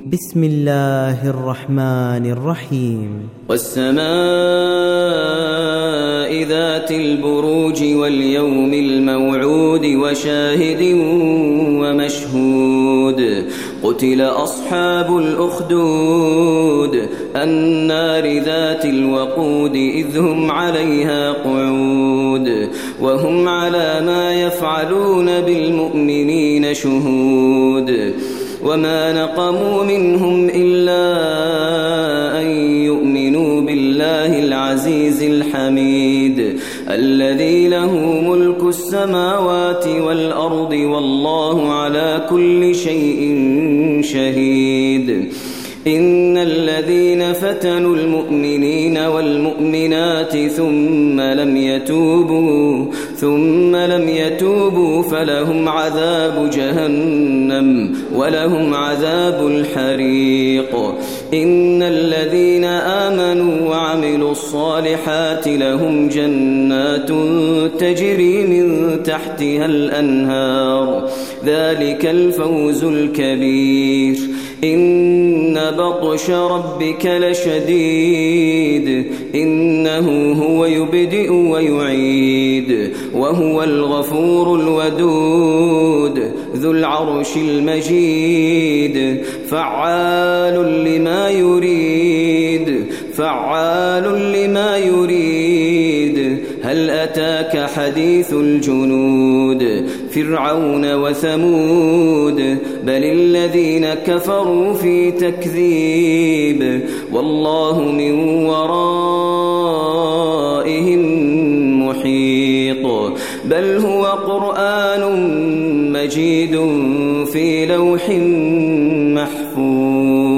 بسم الله الرحمن الرحيم والسماء ذات البروج واليوم الموعود وشاهد ومشهود قتل أصحاب الأخدود النار ذات الوقود إذ هم عليها قعود وهم على ما يفعلون بالمؤمنين شهود وما نقموا منهم إلا أن يؤمنوا بالله العزيز الحميد الذي له ملك السماوات والأرض والله على كل شيء شهيد إن الذين فتنوا المؤمنين والمؤمنات ثم لم يتوبوا فلهم عذاب جهنم ولهم عذاب الحريق إن الذين آمنوا وعملوا الصالحات لهم جنات تجري من تحتها الأنهار ذلك الفوز الكبير إن بطش ربك لشديد إنه هو يبدئ ويعيد وهو الغفور الودود ذو العرش المجيد فعال لما يريد هل أتاك حديث الجنود فرعون وثمود بل الذين كفروا في تكذيب والله من ورائهم محيط بل هو قرآن مجيد في لوح محفوظ.